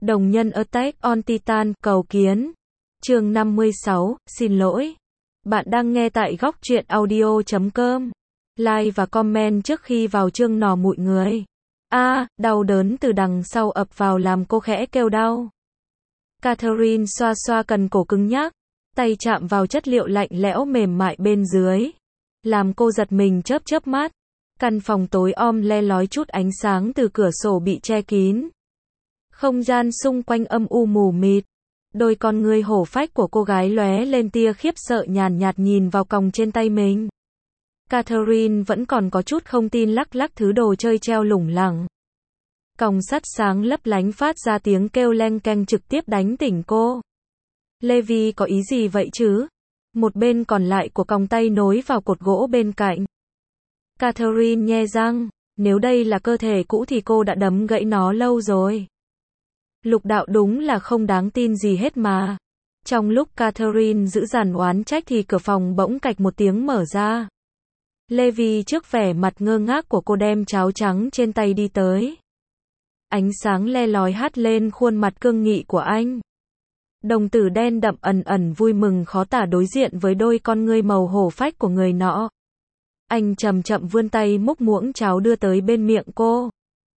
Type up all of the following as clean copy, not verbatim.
Đồng nhân Attack on Titan, cầu kiến. Chương 56, xin lỗi. Bạn đang nghe tại góc truyện audio.com. Like và comment trước khi vào chương nọ mọi người. Đau đớn từ đằng sau ập vào làm cô khẽ kêu đau. Catherine xoa xoa cần cổ cứng nhắc, tay chạm vào chất liệu lạnh lẽo mềm mại bên dưới, làm cô giật mình chớp chớp mắt. Căn phòng tối om le lói, chút ánh sáng từ cửa sổ bị che kín. Không gian xung quanh âm u mù mịt. Đôi con ngươi hổ phách của cô gái lóe lên tia khiếp sợ nhàn nhạt nhìn vào còng trên tay mình. Catherine vẫn còn có chút không tin lắc lắc thứ đồ chơi treo lủng lẳng. Còng sắt sáng lấp lánh phát ra tiếng kêu leng keng trực tiếp đánh tỉnh cô. Levi có ý gì vậy chứ? Một bên còn lại của còng tay nối vào cột gỗ bên cạnh. Catherine nhe răng, nếu đây là cơ thể cũ thì cô đã đấm gãy nó lâu rồi. Lục đạo đúng là không đáng tin gì hết mà. Trong lúc Catherine giữ dằn oán trách thì cửa phòng bỗng cạch một tiếng mở ra. Levi trước vẻ mặt ngơ ngác của cô đem cháo trắng trên tay đi tới. Ánh sáng le lói hắt lên khuôn mặt cương nghị của anh. Đồng tử đen đậm ẩn ẩn vui mừng khó tả đối diện với đôi con ngươi màu hổ phách của người nọ. Anh chậm chậm vươn tay múc muỗng cháo đưa tới bên miệng cô.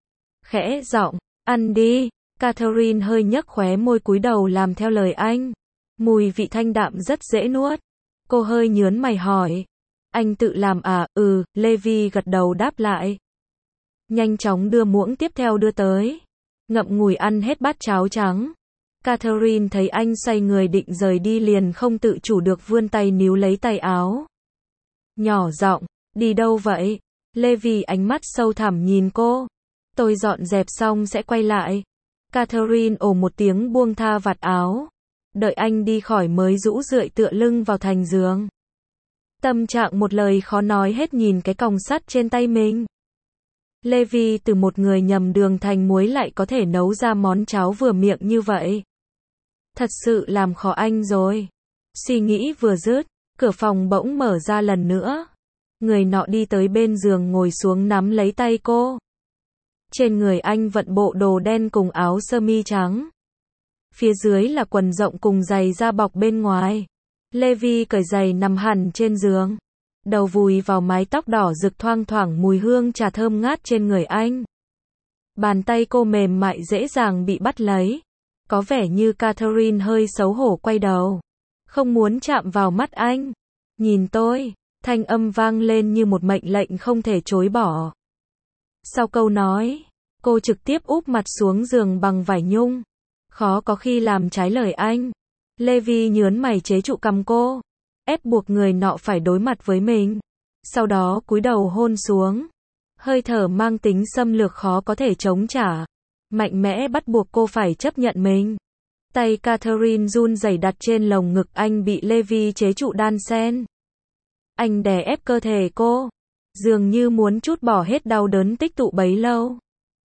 Khẽ giọng, ăn đi. Catherine hơi nhấc khóe môi cúi đầu làm theo lời anh. Mùi vị thanh đạm rất dễ nuốt. Cô hơi nhớn mày hỏi. Anh tự làm à? Levi gật đầu đáp lại. Nhanh chóng đưa muỗng tiếp theo đưa tới. Ngậm ngùi ăn hết bát cháo trắng. Catherine thấy anh xoay người định rời đi liền không tự chủ được vươn tay níu lấy tay áo. Nhỏ giọng, đi đâu vậy? Levi ánh mắt sâu thẳm nhìn cô. Tôi dọn dẹp xong sẽ quay lại. Catherine ồ một tiếng buông tha vạt áo. Đợi anh đi khỏi mới rũ rượi tựa lưng vào thành giường. Tâm trạng một lời khó nói hết nhìn cái còng sắt trên tay mình. Levi từ một người nhầm đường thành muối lại có thể nấu ra món cháo vừa miệng như vậy. Thật sự làm khó anh rồi. Suy nghĩ vừa dứt, cửa phòng bỗng mở ra lần nữa. Người nọ đi tới bên giường ngồi xuống nắm lấy tay cô. Trên người anh vận bộ đồ đen cùng áo sơ mi trắng. Phía dưới là quần rộng cùng giày da bọc bên ngoài. Levi cởi giày nằm hẳn trên giường. Đầu vùi vào mái tóc đỏ rực thoang thoảng mùi hương trà thơm ngát trên người anh. Bàn tay cô mềm mại dễ dàng bị bắt lấy. Có vẻ như Catherine hơi xấu hổ quay đầu. Không muốn chạm vào mắt anh. Nhìn tôi, thanh âm vang lên như một mệnh lệnh không thể chối bỏ. Sau câu nói, cô trực tiếp úp mặt xuống giường bằng vải nhung. Khó có khi làm trái lời anh. Levi nhớn mày chế trụ cằm cô, ép buộc người nọ phải đối mặt với mình. Sau đó cúi đầu hôn xuống. Hơi thở mang tính xâm lược khó có thể chống trả. Mạnh mẽ bắt buộc cô phải chấp nhận mình. Tay Catherine run rẩy đặt trên lồng ngực anh bị Levi chế trụ đan sen. Anh đè ép cơ thể cô, dường như muốn trút bỏ hết đau đớn tích tụ bấy lâu.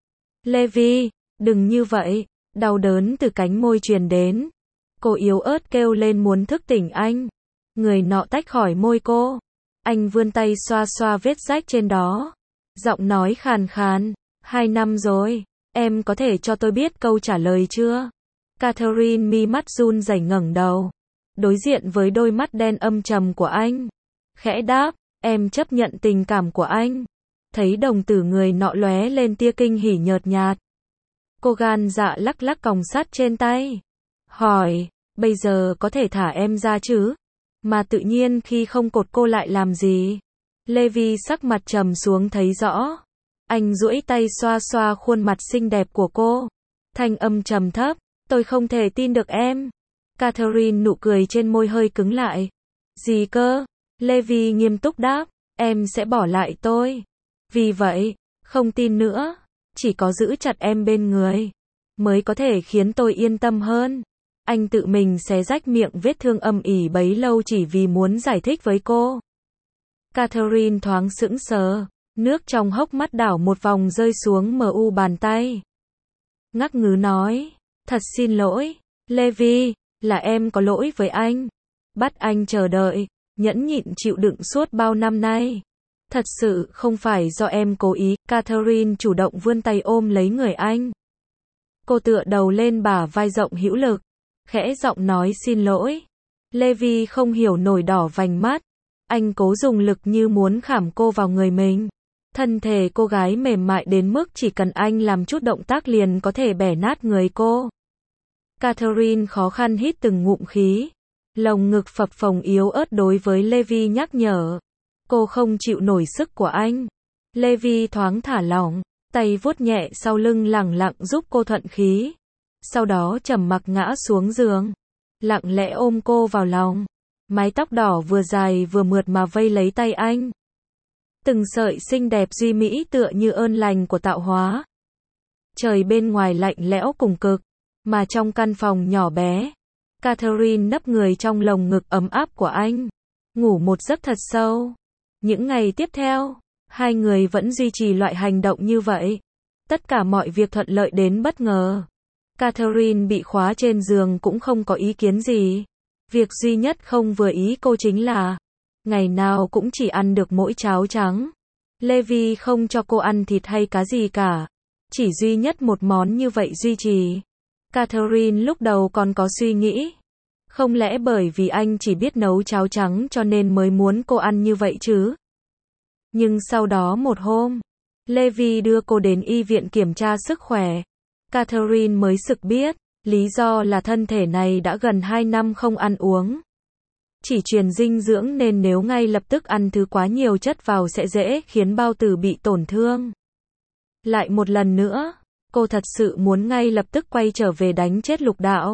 Levi, đừng như vậy. Đau đớn từ cánh môi truyền đến. Cô yếu ớt kêu lên muốn thức tỉnh anh. Người nọ tách khỏi môi cô. Anh vươn tay xoa xoa vết rách trên đó. Giọng nói khàn khàn. 2 năm rồi. Em có thể cho tôi biết câu trả lời chưa? Catherine mi mắt run rẩy ngẩng đầu. Đối diện với đôi mắt đen âm trầm của anh. Khẽ đáp, em chấp nhận tình cảm của anh. Thấy đồng tử người nọ lóe lên tia kinh hỉ nhợt nhạt. Cô gan dạ lắc lắc còng sắt trên tay. Hỏi, bây giờ có thể thả em ra chứ? Mà tự nhiên khi không cột cô lại làm gì? Levi sắc mặt trầm xuống thấy rõ. Anh duỗi tay xoa xoa khuôn mặt xinh đẹp của cô. Thanh âm trầm thấp, tôi không thể tin được em. Catherine nụ cười trên môi hơi cứng lại. Gì cơ? Levi nghiêm túc đáp, em sẽ bỏ lại tôi. Vì vậy, không tin nữa. Chỉ có giữ chặt em bên người mới có thể khiến tôi yên tâm hơn. Anh tự mình xé rách miệng vết thương âm ỉ bấy lâu chỉ vì muốn giải thích với cô. Catherine thoáng sững sờ, nước trong hốc mắt đảo một vòng rơi xuống mu bàn tay. Ngắc ngứ nói, thật xin lỗi, Levi, là em có lỗi với anh. Bắt anh chờ đợi, nhẫn nhịn chịu đựng suốt bao năm nay. Thật sự không phải do em cố ý. Catherine chủ động vươn tay ôm lấy người anh. Cô tựa đầu lên bả vai rộng hữu lực, khẽ giọng nói xin lỗi. Levi không hiểu nổi đỏ vành mắt. Anh cố dùng lực như muốn khảm cô vào người mình. Thân thể cô gái mềm mại đến mức chỉ cần anh làm chút động tác liền có thể bẻ nát người cô. Catherine khó khăn hít từng ngụm khí. Lồng ngực phập phồng yếu ớt đối với Levi nhắc nhở. Cô không chịu nổi sức của anh. Levi thoáng thả lỏng, tay vuốt nhẹ sau lưng lẳng lặng giúp cô thuận khí. Sau đó trầm mặc ngã xuống giường, lặng lẽ ôm cô vào lòng. Mái tóc đỏ vừa dài vừa mượt mà vây lấy tay anh. Từng sợi xinh đẹp duy mỹ tựa như ơn lành của tạo hóa. Trời bên ngoài lạnh lẽo cùng cực, mà trong căn phòng nhỏ bé, Catherine nấp người trong lồng ngực ấm áp của anh, ngủ một giấc thật sâu. Những ngày tiếp theo, hai người vẫn duy trì loại hành động như vậy. Tất cả mọi việc thuận lợi đến bất ngờ. Catherine bị khóa trên giường cũng không có ý kiến gì. Việc duy nhất không vừa ý cô chính là ngày nào cũng chỉ ăn được mỗi cháo trắng. Levi không cho cô ăn thịt hay cá gì cả. Chỉ duy nhất một món như vậy duy trì. Catherine lúc đầu còn có suy nghĩ. Không lẽ bởi vì anh chỉ biết nấu cháo trắng cho nên mới muốn cô ăn như vậy chứ? Nhưng sau đó một hôm, Levi đưa cô đến y viện kiểm tra sức khỏe. Catherine mới sực biết, lý do là thân thể này đã gần 2 năm không ăn uống. Chỉ truyền dinh dưỡng nên nếu ngay lập tức ăn thứ quá nhiều chất vào sẽ dễ khiến bao tử bị tổn thương. Lại một lần nữa, cô thật sự muốn ngay lập tức quay trở về đánh chết Lục Đạo.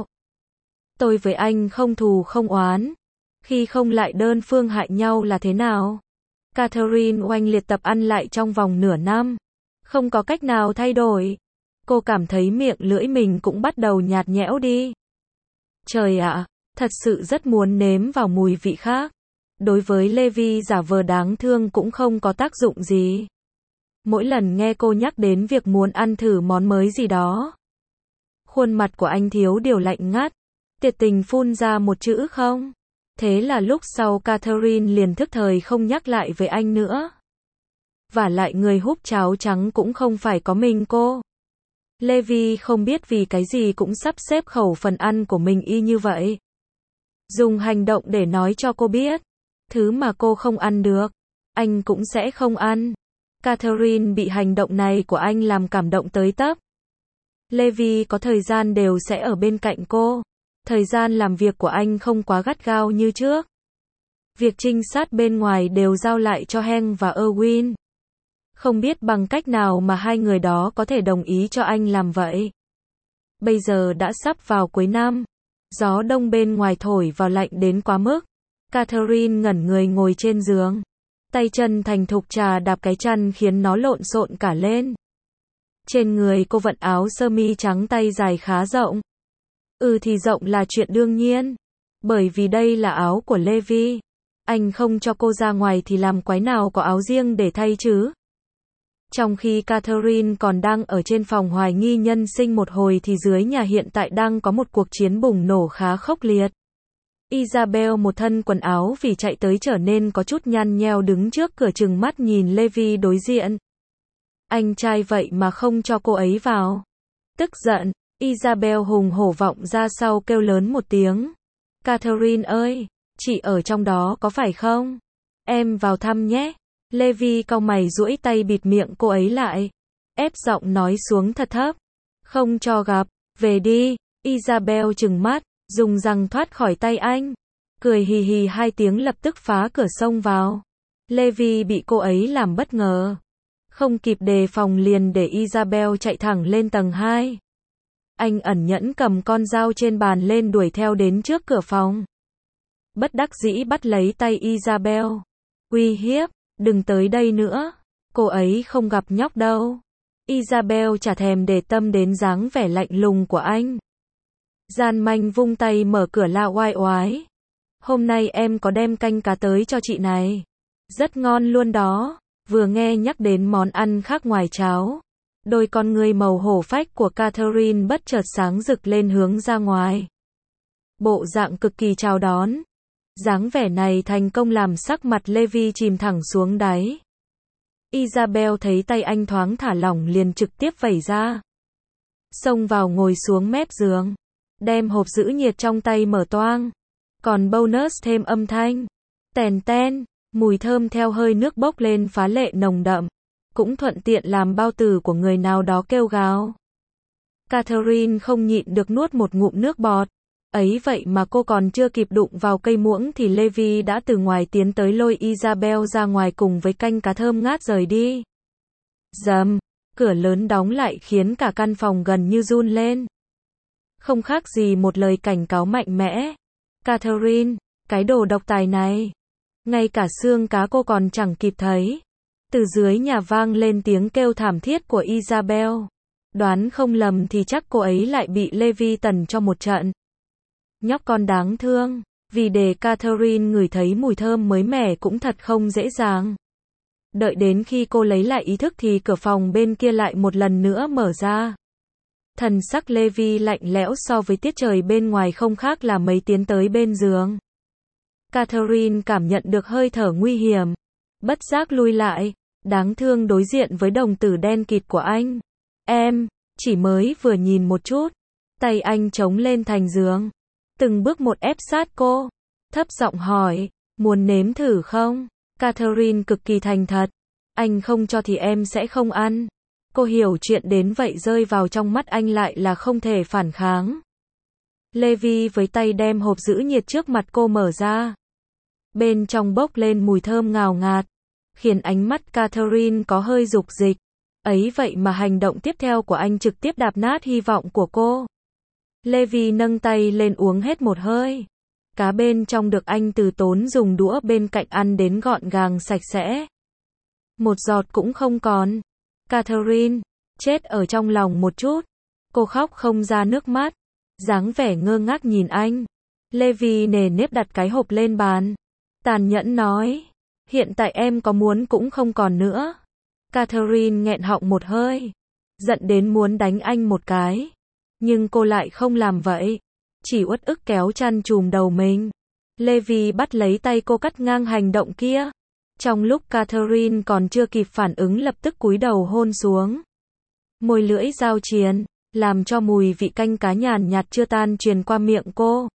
Tôi với anh không thù không oán. Khi không lại đơn phương hại nhau là thế nào? Catherine oanh liệt tập ăn lại trong vòng nửa năm. Không có cách nào thay đổi. Cô cảm thấy miệng lưỡi mình cũng bắt đầu nhạt nhẽo đi. Trời ạ, thật sự rất muốn nếm vào mùi vị khác. Đối với Levi giả vờ đáng thương cũng không có tác dụng gì. Mỗi lần nghe cô nhắc đến việc muốn ăn thử món mới gì đó, khuôn mặt của anh thiếu điều lạnh ngắt, tuyệt tình phun ra một chữ không. Thế là lúc sau Catherine liền thức thời không nhắc lại với anh nữa. Vả lại người húp cháo trắng cũng không phải có mình cô. Levi không biết vì cái gì cũng sắp xếp khẩu phần ăn của mình y như vậy. Dùng hành động để nói cho cô biết, thứ mà cô không ăn được, anh cũng sẽ không ăn. Catherine bị hành động này của anh làm cảm động tới tấp. Levi có thời gian đều sẽ ở bên cạnh cô. Thời gian làm việc của anh không quá gắt gao như trước. Việc trinh sát bên ngoài đều giao lại cho Hank và Erwin. Không biết bằng cách nào mà hai người đó có thể đồng ý cho anh làm vậy. Bây giờ đã sắp vào cuối năm. Gió đông bên ngoài thổi vào lạnh đến quá mức. Catherine ngẩn người ngồi trên giường. Tay chân thành thục trà đạp cái chăn khiến nó lộn xộn cả lên. Trên người cô vận áo sơ mi trắng tay dài khá rộng. Thì rộng là chuyện đương nhiên. Bởi vì đây là áo của Levi. Anh không cho cô ra ngoài thì làm quái nào có áo riêng để thay chứ. Trong khi Catherine còn đang ở trên phòng hoài nghi nhân sinh một hồi thì dưới nhà hiện tại đang có một cuộc chiến bùng nổ khá khốc liệt. Isabel một thân quần áo vì chạy tới trở nên có chút nhăn nheo đứng trước cửa trừng mắt nhìn Levi đối diện. Anh trai vậy mà không cho cô ấy vào. Tức giận, Isabel hùng hổ vọng ra sau kêu lớn một tiếng. Catherine ơi, chị ở trong đó có phải không? Em vào thăm nhé. Levi cau mày duỗi tay bịt miệng cô ấy lại. Ép giọng nói xuống thật thấp. Không cho gặp, về đi. Isabel trừng mắt, dùng răng thoát khỏi tay anh. Cười hì hì 2 tiếng lập tức phá cửa xông vào. Levi bị cô ấy làm bất ngờ. Không kịp đề phòng liền để Isabel chạy thẳng lên tầng 2. Anh ẩn nhẫn cầm con dao trên bàn lên đuổi theo đến trước cửa phòng. Bất đắc dĩ bắt lấy tay Isabel. Uy hiếp, đừng tới đây nữa. Cô ấy không gặp nhóc đâu. Isabel chả thèm để tâm đến dáng vẻ lạnh lùng của anh. Gian manh vung tay mở cửa la oai oái. Hôm nay em có đem canh cá tới cho chị này. Rất ngon luôn đó. Vừa nghe nhắc đến món ăn khác ngoài cháo. Đôi con ngươi màu hổ phách của Catherine bất chợt sáng rực lên hướng ra ngoài. Bộ dạng cực kỳ chào đón. Dáng vẻ này thành công làm sắc mặt Levi chìm thẳng xuống đáy. Isabel thấy tay anh thoáng thả lỏng liền trực tiếp vẩy ra. xông vào ngồi xuống mép giường, đem hộp giữ nhiệt trong tay mở toang. Còn bonus thêm âm thanh. Tèn ten, mùi thơm theo hơi nước bốc lên phá lệ nồng đậm. Cũng thuận tiện làm bao tử của người nào đó kêu gào. Catherine không nhịn được nuốt một ngụm nước bọt. Ấy vậy mà cô còn chưa kịp đụng vào cây muỗng thì Levi đã từ ngoài tiến tới lôi Isabel ra ngoài cùng với canh cá thơm ngát rời đi. Rầm, cửa lớn đóng lại khiến cả căn phòng gần như run lên. Không khác gì một lời cảnh cáo mạnh mẽ. Catherine, cái đồ độc tài này. Ngay cả xương cá cô còn chẳng kịp thấy. Từ dưới nhà vang lên tiếng kêu thảm thiết của Isabel. Đoán không lầm thì chắc cô ấy lại bị Levi tần cho một trận. Nhóc con đáng thương, vì để Catherine ngửi thấy mùi thơm mới mẻ cũng thật không dễ dàng. Đợi đến khi cô lấy lại ý thức thì cửa phòng bên kia lại một lần nữa mở ra. Thần sắc Levi lạnh lẽo so với tiết trời bên ngoài không khác là mấy tiến tới bên giường. Catherine cảm nhận được hơi thở nguy hiểm. Bất giác lui lại, đáng thương đối diện với đồng tử đen kịt của anh. Em, chỉ mới vừa nhìn một chút. Tay anh chống lên thành giường. Từng bước một ép sát cô. Thấp giọng hỏi, muốn nếm thử không? Catherine cực kỳ thành thật. Anh không cho thì em sẽ không ăn. Cô hiểu chuyện đến vậy rơi vào trong mắt anh lại là không thể phản kháng. Levi với tay đem hộp giữ nhiệt trước mặt cô mở ra. Bên trong bốc lên mùi thơm ngào ngạt, khiến ánh mắt Catherine có hơi dục dịch. Ấy vậy mà hành động tiếp theo của anh trực tiếp đạp nát hy vọng của cô. Levi nâng tay lên uống hết một hơi. Cá bên trong được anh từ tốn dùng đũa bên cạnh ăn đến gọn gàng sạch sẽ. Một giọt cũng không còn. Catherine, chết ở trong lòng một chút. Cô khóc không ra nước mắt. Dáng vẻ ngơ ngác nhìn anh. Levi nề nếp đặt cái hộp lên bàn. Tàn nhẫn nói. Hiện tại em có muốn cũng không còn nữa. Catherine nghẹn họng một hơi. Giận đến muốn đánh anh một cái. Nhưng cô lại không làm vậy. Chỉ uất ức kéo chăn trùm đầu mình. Levi bắt lấy tay cô cắt ngang hành động kia. Trong lúc Catherine còn chưa kịp phản ứng lập tức cúi đầu hôn xuống. Môi lưỡi giao triền, làm cho mùi vị canh cá nhàn nhạt chưa tan truyền qua miệng cô.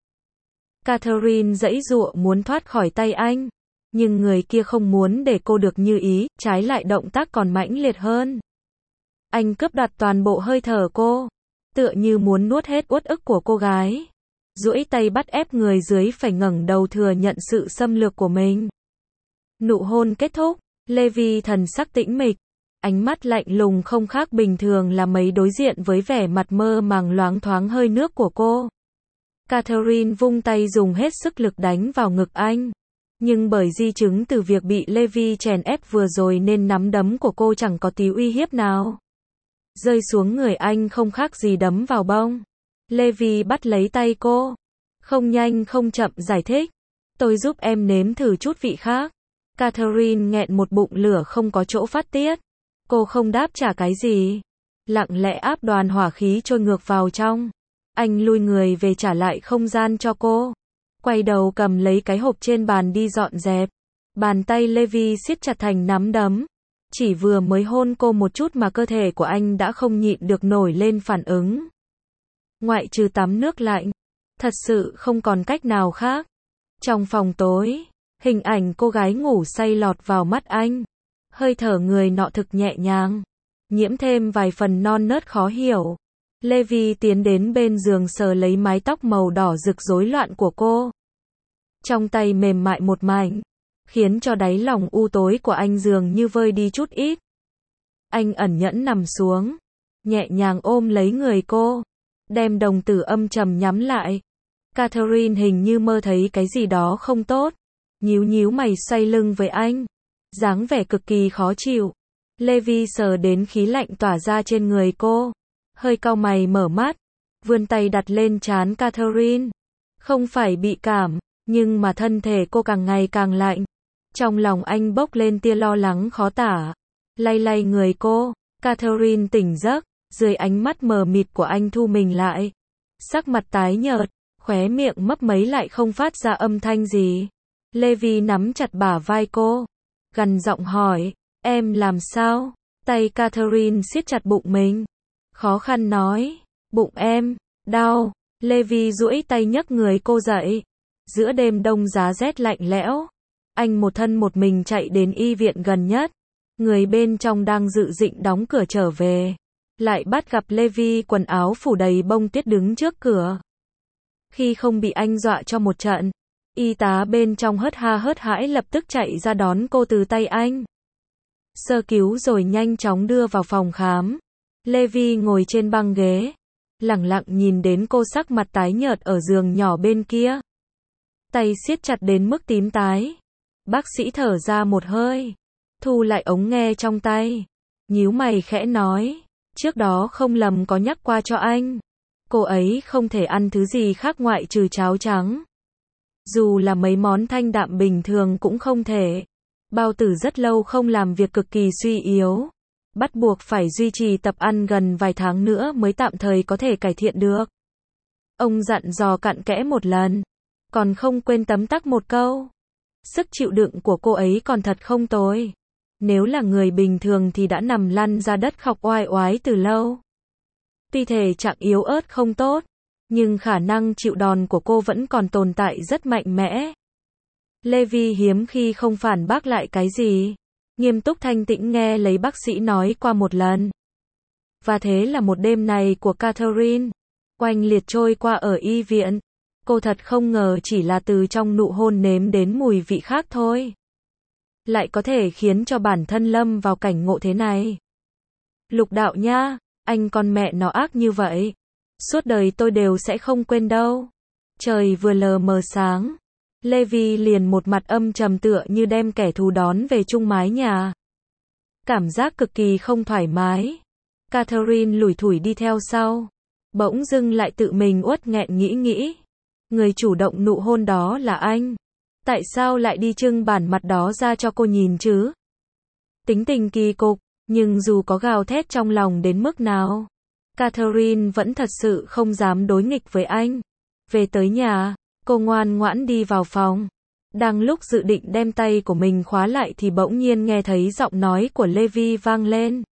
Catherine giãy giụa muốn thoát khỏi tay anh. Nhưng người kia không muốn để cô được như ý, trái lại động tác còn mãnh liệt hơn. Anh cướp đoạt toàn bộ hơi thở cô. Tựa như muốn nuốt hết uất ức của cô gái. Duỗi tay bắt ép người dưới phải ngẩng đầu thừa nhận sự xâm lược của mình. Nụ hôn kết thúc, Levi thần sắc tĩnh mịch, ánh mắt lạnh lùng không khác bình thường là mấy đối diện với vẻ mặt mơ màng loáng thoáng hơi nước của cô. Catherine vung tay dùng hết sức lực đánh vào ngực anh. Nhưng bởi di chứng từ việc bị Levi chèn ép vừa rồi nên nắm đấm của cô chẳng có tí uy hiếp nào. Rơi xuống người anh không khác gì đấm vào bông. Levi bắt lấy tay cô. Không nhanh không chậm giải thích. Tôi giúp em nếm thử chút vị khác. Catherine nghẹn một bụng lửa không có chỗ phát tiết. Cô không đáp trả cái gì. Lặng lẽ áp đoàn hỏa khí trôi ngược vào trong. Anh lui người về trả lại không gian cho cô. Quay đầu cầm lấy cái hộp trên bàn đi dọn dẹp. Bàn tay Levi siết chặt thành nắm đấm. Chỉ vừa mới hôn cô một chút mà cơ thể của anh đã không nhịn được nổi lên phản ứng. Ngoại trừ tắm nước lạnh. Thật sự không còn cách nào khác. Trong phòng tối, hình ảnh cô gái ngủ say lọt vào mắt anh. Hơi thở người nọ thực nhẹ nhàng. Nhiễm thêm vài phần non nớt khó hiểu. Levi tiến đến bên giường sờ lấy mái tóc màu đỏ rực rối loạn của cô. Trong tay mềm mại một mảnh. Khiến cho đáy lòng u tối của anh dường như vơi đi chút ít. Anh ẩn nhẫn nằm xuống. Nhẹ nhàng ôm lấy người cô. Đem đồng tử âm trầm nhắm lại. Catherine hình như mơ thấy cái gì đó không tốt. Nhíu nhíu mày xoay lưng với anh. Dáng vẻ cực kỳ khó chịu. Levi sờ đến khí lạnh tỏa ra trên người cô. Hơi cau mày mở mắt. Vươn tay đặt lên trán Catherine. Không phải bị cảm. Nhưng mà thân thể cô càng ngày càng lạnh. Trong lòng anh bốc lên tia lo lắng khó tả. Lay lay người cô. Catherine tỉnh giấc. Dưới ánh mắt mờ mịt của anh thu mình lại. Sắc mặt tái nhợt. Khóe miệng mấp máy lại không phát ra âm thanh gì. Levi nắm chặt bả vai cô. Gằn giọng hỏi. Em làm sao? Tay Catherine siết chặt bụng mình. Khó khăn nói. Bụng em, đau. Levi duỗi tay nhấc người cô dậy. Giữa đêm đông giá rét lạnh lẽo, anh một thân một mình chạy đến y viện gần nhất. Người bên trong đang dự định đóng cửa trở về, lại bắt gặp Levi quần áo phủ đầy bông tuyết đứng trước cửa. Khi không bị anh dọa cho một trận, y tá bên trong hớt ha hớt hãi lập tức chạy ra đón cô từ tay anh. Sơ cứu rồi nhanh chóng đưa vào phòng khám. Levi ngồi trên băng ghế, lẳng lặng nhìn đến cô sắc mặt tái nhợt ở giường nhỏ bên kia. Tay siết chặt đến mức tím tái. Bác sĩ thở ra một hơi, thu lại ống nghe trong tay, nhíu mày khẽ nói, trước đó không lầm có nhắc qua cho anh. Cô ấy không thể ăn thứ gì khác ngoại trừ cháo trắng. Dù là mấy món thanh đạm bình thường cũng không thể. Bao tử rất lâu không làm việc cực kỳ suy yếu. Bắt buộc phải duy trì tập ăn gần vài tháng nữa mới tạm thời có thể cải thiện được. Ông dặn dò cặn kẽ một lần, còn không quên tấm tắc một câu. Sức chịu đựng của cô ấy còn thật không tồi. Nếu là người bình thường thì đã nằm lăn ra đất khóc oai oái từ lâu. Tuy thể trạng yếu ớt không tốt, nhưng khả năng chịu đòn của cô vẫn còn tồn tại rất mạnh mẽ. Levi hiếm khi không phản bác lại cái gì, nghiêm túc thanh tĩnh nghe lấy bác sĩ nói qua một lần. Và thế là một đêm này của Catherine oanh liệt trôi qua ở y viện. Cô thật không ngờ chỉ là từ trong nụ hôn nếm đến mùi vị khác thôi, lại có thể khiến cho bản thân lâm vào cảnh ngộ thế này. Lục Đạo nha, anh con mẹ nó ác như vậy, suốt đời tôi đều sẽ không quên đâu. Trời vừa lờ mờ sáng, Levi liền một mặt âm trầm tựa như đem kẻ thù đón về chung mái nhà. Cảm giác cực kỳ không thoải mái. Catherine lủi thủi đi theo sau, bỗng dưng lại tự mình uất nghẹn nghĩ. Người chủ động nụ hôn đó là anh. Tại sao lại đi trưng bản mặt đó ra cho cô nhìn chứ? Tính tình kỳ cục, nhưng dù có gào thét trong lòng đến mức nào, Catherine vẫn thật sự không dám đối nghịch với anh. Về tới nhà, cô ngoan ngoãn đi vào phòng. Đang lúc dự định đem tay của mình khóa lại thì bỗng nhiên nghe thấy giọng nói của Levi vang lên.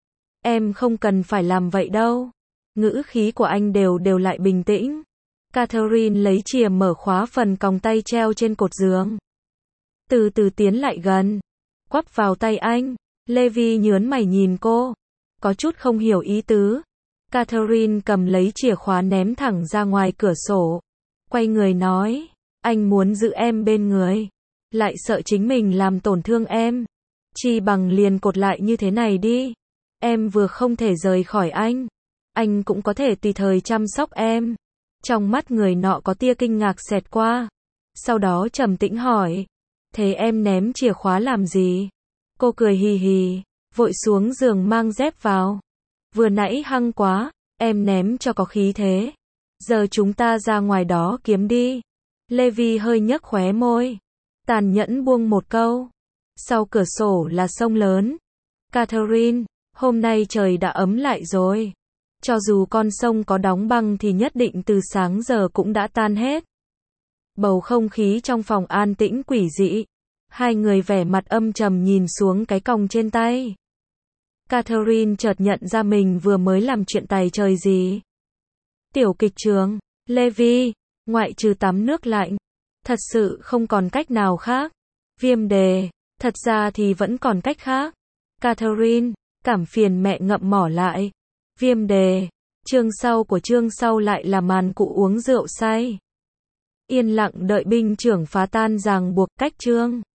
Em không cần phải làm vậy đâu. Ngữ khí của anh đều lại bình tĩnh. Catherine lấy chìa mở khóa phần còng tay treo trên cột giường. Từ từ tiến lại gần, quắp vào tay anh. Levi nhớn mày nhìn cô, có chút không hiểu ý tứ. Catherine cầm lấy chìa khóa ném thẳng ra ngoài cửa sổ. Quay người nói, anh muốn giữ em bên người, lại sợ chính mình làm tổn thương em. Chi bằng liền cột lại như thế này đi. Em vừa không thể rời khỏi anh cũng có thể tùy thời chăm sóc em. Trong mắt người nọ có tia kinh ngạc xẹt qua. Sau đó trầm tĩnh hỏi, thế em ném chìa khóa làm gì? Cô cười hì hì, vội xuống giường mang dép vào. Vừa nãy hăng quá, em ném cho có khí thế. Giờ chúng ta ra ngoài đó kiếm đi. Levi hơi nhếch khóe môi, tàn nhẫn buông một câu. Sau cửa sổ là sông lớn. Catherine, hôm nay trời đã ấm lại rồi. Cho dù con sông có đóng băng thì nhất định từ sáng giờ cũng đã tan hết. Bầu không khí trong phòng an tĩnh quỷ dị. Hai người vẻ mặt âm trầm nhìn xuống cái còng trên tay. Catherine chợt nhận ra mình vừa mới làm chuyện tày trời gì. Tiểu kịch trường, Levi, ngoại trừ tắm nước lạnh, thật sự không còn cách nào khác. Viêm đề, thật ra thì vẫn còn cách khác. Catherine, cảm phiền mẹ ngậm mỏ lại. Viêm đề, chương sau lại là màn cụ uống rượu say. Yên lặng đợi binh trưởng phá tan ràng buộc cách chương.